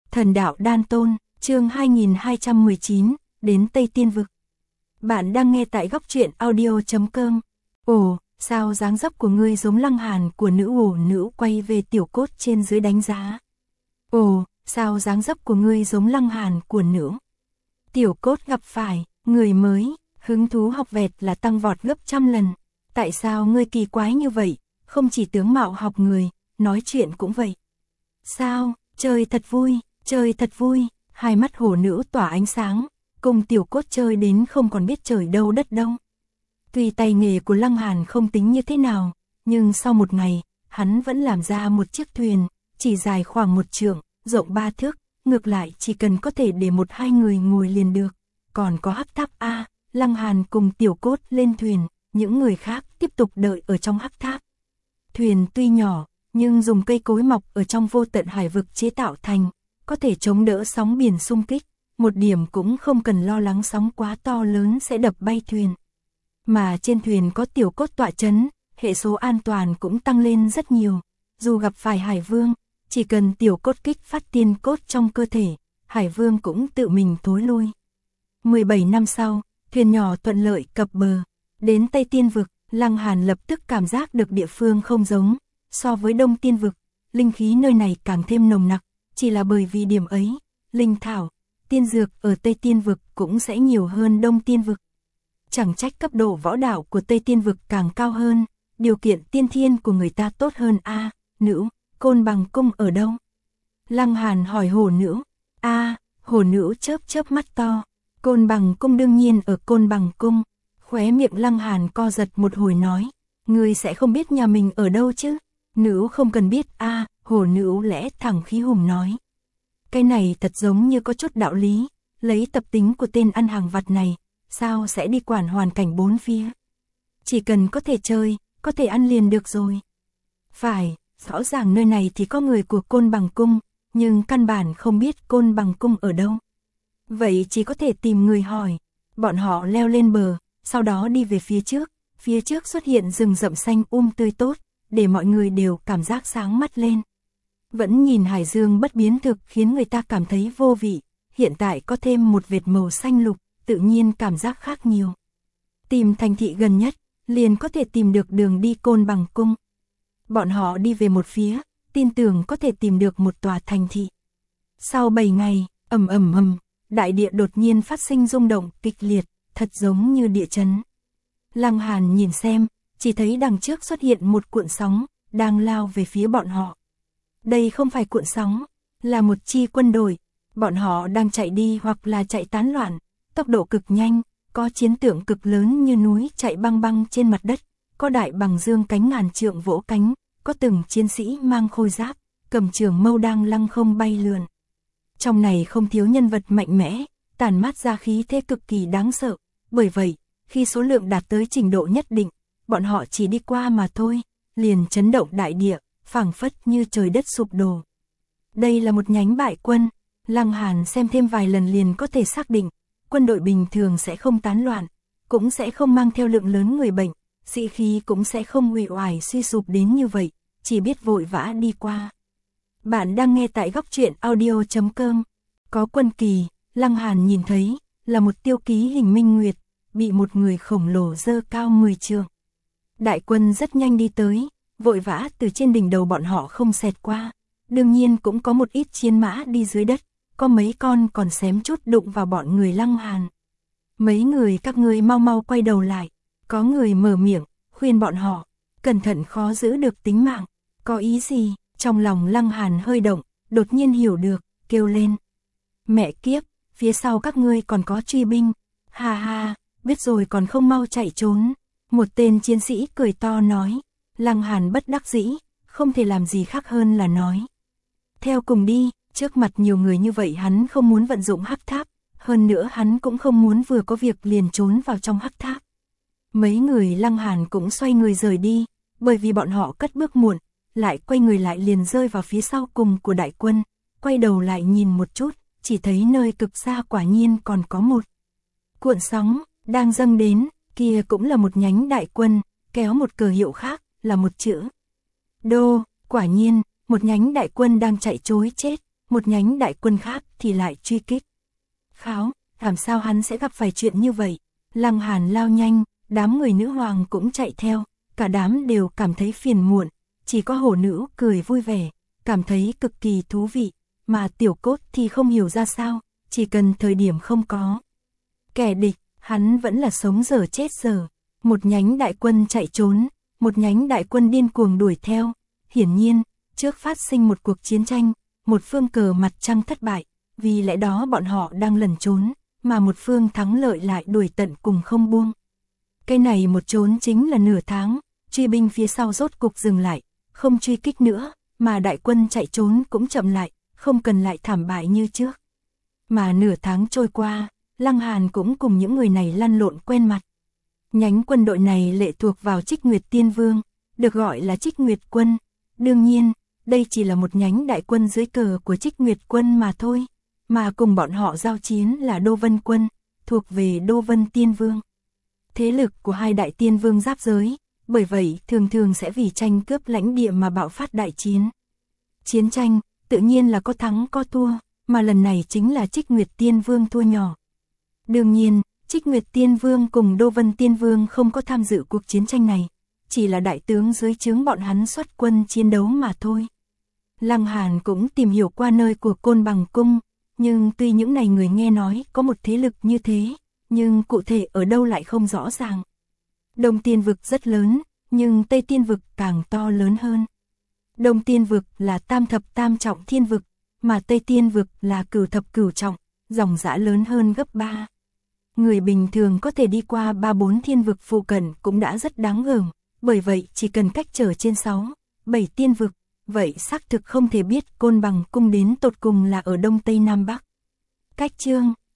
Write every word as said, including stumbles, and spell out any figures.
Thần đạo đan tôn, chương hai nghìn hai trăm mười chín, đến Tây Tiên Vực. Bạn đang nghe tại góc truyện audio chấm com. Ồ, sao dáng dấp của ngươi giống Lăng Hàn của nữ ổ nữ quay về tiểu cốt trên dưới đánh giá. Ồ, sao dáng dấp của ngươi giống Lăng Hàn của nữ. Tiểu cốt gặp phải, người mới, hứng thú học vẹt là tăng vọt gấp trăm lần. Tại sao ngươi kỳ quái như vậy, không chỉ tướng mạo học người, nói chuyện cũng vậy. Sao, chơi thật vui, chơi thật vui, hai mắt hổ nữ tỏa ánh sáng, cùng tiểu cốt chơi đến không còn biết trời đâu đất đâu. Tuy tay nghề của Lăng Hàn không tính như thế nào, nhưng sau một ngày, hắn vẫn làm ra một chiếc thuyền, chỉ dài khoảng một trượng, rộng ba thước, ngược lại chỉ cần có thể để một hai người ngồi liền được. Còn có hắc tháp A, Lăng Hàn cùng tiểu cốt lên thuyền, những người khác tiếp tục đợi ở trong hắc tháp. Thuyền tuy nhỏ, nhưng dùng cây cối mọc ở trong vô tận hải vực chế tạo thành, có thể chống đỡ sóng biển xung kích, một điểm cũng không cần lo lắng sóng quá to lớn sẽ đập bay thuyền. Mà trên thuyền có tiểu cốt tọa chấn, hệ số an toàn cũng tăng lên rất nhiều, dù gặp phải hải vương, chỉ cần tiểu cốt kích phát tiên cốt trong cơ thể, hải vương cũng tự mình thối lui. mười bảy năm sau, thuyền nhỏ thuận lợi cập bờ, đến Tây Tiên Vực, Lăng Hàn lập tức cảm giác được địa phương không giống, so với Đông Tiên Vực, linh khí nơi này càng thêm nồng nặc, chỉ là bởi vì điểm ấy, linh thảo, tiên dược ở Tây Tiên Vực cũng sẽ nhiều hơn Đông Tiên Vực. Chẳng trách cấp độ võ đạo của Tây Tiên Vực càng cao hơn, điều kiện tiên thiên của người ta tốt hơn. A, nữ, Côn Bằng cung ở đâu? Lăng Hàn hỏi hổ nữ. A, hổ nữ chớp chớp mắt to. Côn Bằng cung đương nhiên ở Côn Bằng cung. Khóe miệng Lăng Hàn co giật một hồi nói, ngươi sẽ không biết nhà mình ở đâu chứ? Nữ không cần biết. A, hổ nữ lẽ thẳng khí hùng nói. Cái này thật giống như có chút đạo lý, lấy tập tính của tên ăn hàng vặt này, sao sẽ đi quản hoàn cảnh bốn phía? Chỉ cần có thể chơi, có thể ăn liền được rồi. Phải, rõ ràng nơi này thì có người của Côn Bằng cung, nhưng căn bản không biết Côn Bằng cung ở đâu. Vậy chỉ có thể tìm người hỏi. Bọn họ leo lên bờ, sau đó đi về phía trước, phía trước xuất hiện rừng rậm xanh um tươi tốt, để mọi người đều cảm giác sáng mắt lên. Vẫn nhìn hải dương bất biến thực khiến người ta cảm thấy vô vị, hiện tại có thêm một vệt màu xanh lục, tự nhiên cảm giác khác nhiều. Tìm thành thị gần nhất, liền có thể tìm được đường đi Côn Bằng cung. Bọn họ đi về một phía, tin tưởng có thể tìm được một tòa thành thị. Sau bảy ngày, ầm ầm ầm, đại địa đột nhiên phát sinh rung động kịch liệt, thật giống như địa chấn. Lăng Hàn nhìn xem, chỉ thấy đằng trước xuất hiện một cuộn sóng, đang lao về phía bọn họ. Đây không phải cuộn sóng, là một chi quân đội, bọn họ đang chạy đi hoặc là chạy tán loạn, tốc độ cực nhanh, có chiến tượng cực lớn như núi chạy băng băng trên mặt đất, có đại bằng dương cánh ngàn trượng vỗ cánh, có từng chiến sĩ mang khôi giáp, cầm trường mâu đang lăng không bay lượn. Trong này không thiếu nhân vật mạnh mẽ, tản mát ra khí thế cực kỳ đáng sợ, bởi vậy, khi số lượng đạt tới trình độ nhất định, bọn họ chỉ đi qua mà thôi, liền chấn động đại địa, phảng phất như trời đất sụp đổ. Đây là một nhánh bại quân, Lăng Hàn xem thêm vài lần liền có thể xác định, quân đội bình thường sẽ không tán loạn, cũng sẽ không mang theo lượng lớn người bệnh, sĩ khí cũng sẽ không uể oải suy sụp đến như vậy, chỉ biết vội vã đi qua. Bạn đang nghe tại góc truyện audio chấm com. Có quân kỳ, Lăng Hàn nhìn thấy, là một tiêu ký hình minh nguyệt, bị một người khổng lồ dơ cao mười trượng. Đại quân rất nhanh đi tới, vội vã từ trên đỉnh đầu bọn họ không xẹt qua, đương nhiên cũng có một ít chiến mã đi dưới đất, có mấy con còn xém chút đụng vào bọn người Lăng Hàn. Mấy người các ngươi mau mau quay đầu lại, có người mở miệng, khuyên bọn họ, cẩn thận khó giữ được tính mạng, có ý gì? Trong lòng Lăng Hàn hơi động, đột nhiên hiểu được, kêu lên. Mẹ kiếp, phía sau các ngươi còn có truy binh, ha ha, biết rồi còn không mau chạy trốn. Một tên chiến sĩ cười to nói, Lăng Hàn bất đắc dĩ, không thể làm gì khác hơn là nói. Theo cùng đi, trước mặt nhiều người như vậy hắn không muốn vận dụng hắc tháp, hơn nữa hắn cũng không muốn vừa có việc liền trốn vào trong hắc tháp. Mấy người Lăng Hàn cũng xoay người rời đi, bởi vì bọn họ cất bước muộn, lại quay người lại liền rơi vào phía sau cùng của đại quân, quay đầu lại nhìn một chút, chỉ thấy nơi cực xa quả nhiên còn có một cuộn sóng, đang dâng đến, kia cũng là một nhánh đại quân, kéo một cờ hiệu khác, là một chữ Đô, quả nhiên, một nhánh đại quân đang chạy trối chết, một nhánh đại quân khác thì lại truy kích. Kháo, làm sao hắn sẽ gặp phải chuyện như vậy? Lăng Hàn lao nhanh, đám người nữ hoàng cũng chạy theo, cả đám đều cảm thấy phiền muộn, chỉ có hổ nữ cười vui vẻ, cảm thấy cực kỳ thú vị, mà Tiểu Cốt thì không hiểu ra sao, chỉ cần thời điểm không có kẻ địch, hắn vẫn là sống dở chết dở. Một nhánh đại quân chạy trốn, một nhánh đại quân điên cuồng đuổi theo, hiển nhiên, trước phát sinh một cuộc chiến tranh, một phương cờ mặt trăng thất bại, vì lẽ đó bọn họ đang lẩn trốn, mà một phương thắng lợi lại đuổi tận cùng không buông. Cái này một trốn chính là nửa tháng, truy binh phía sau rốt cục dừng lại, không truy kích nữa, mà đại quân chạy trốn cũng chậm lại, không cần lại thảm bại như trước. Mà nửa tháng trôi qua, Lăng Hàn cũng cùng những người này lăn lộn quen mặt. Nhánh quân đội này lệ thuộc vào Trích Nguyệt Tiên Vương, được gọi là Trích Nguyệt Quân. Đương nhiên, đây chỉ là một nhánh đại quân dưới cờ của Trích Nguyệt Quân mà thôi, mà cùng bọn họ giao chiến là Đô Vân Quân, thuộc về Đô Vân Tiên Vương. Thế lực của hai đại tiên vương giáp giới, bởi vậy thường thường sẽ vì tranh cướp lãnh địa mà bạo phát đại chiến. Chiến tranh, tự nhiên là có thắng có thua, mà lần này chính là Trích Nguyệt Tiên Vương thua nhỏ. Đương nhiên, Trích Nguyệt Tiên Vương cùng Đô Vân Tiên Vương không có tham dự cuộc chiến tranh này, chỉ là đại tướng dưới trướng bọn hắn xuất quân chiến đấu mà thôi. Lăng Hàn cũng tìm hiểu qua nơi của Côn Bằng Cung, nhưng tuy những này người nghe nói có một thế lực như thế, nhưng cụ thể ở đâu lại không rõ ràng. Đông Tiên Vực rất lớn, nhưng Tây Tiên Vực càng to lớn hơn. Đông Tiên Vực là tam thập tam trọng thiên vực, mà Tây Tiên Vực là cửu thập cửu trọng, dòng dã lớn hơn gấp ba. Người bình thường có thể đi qua ba bốn thiên vực phụ cận cũng đã rất đáng gờm, bởi vậy chỉ cần cách trở trên sáu, bảy tiên vực, vậy xác thực không thể biết Côn Bằng Cung đến tột cùng là ở Đông Tây Nam Bắc. Cách chương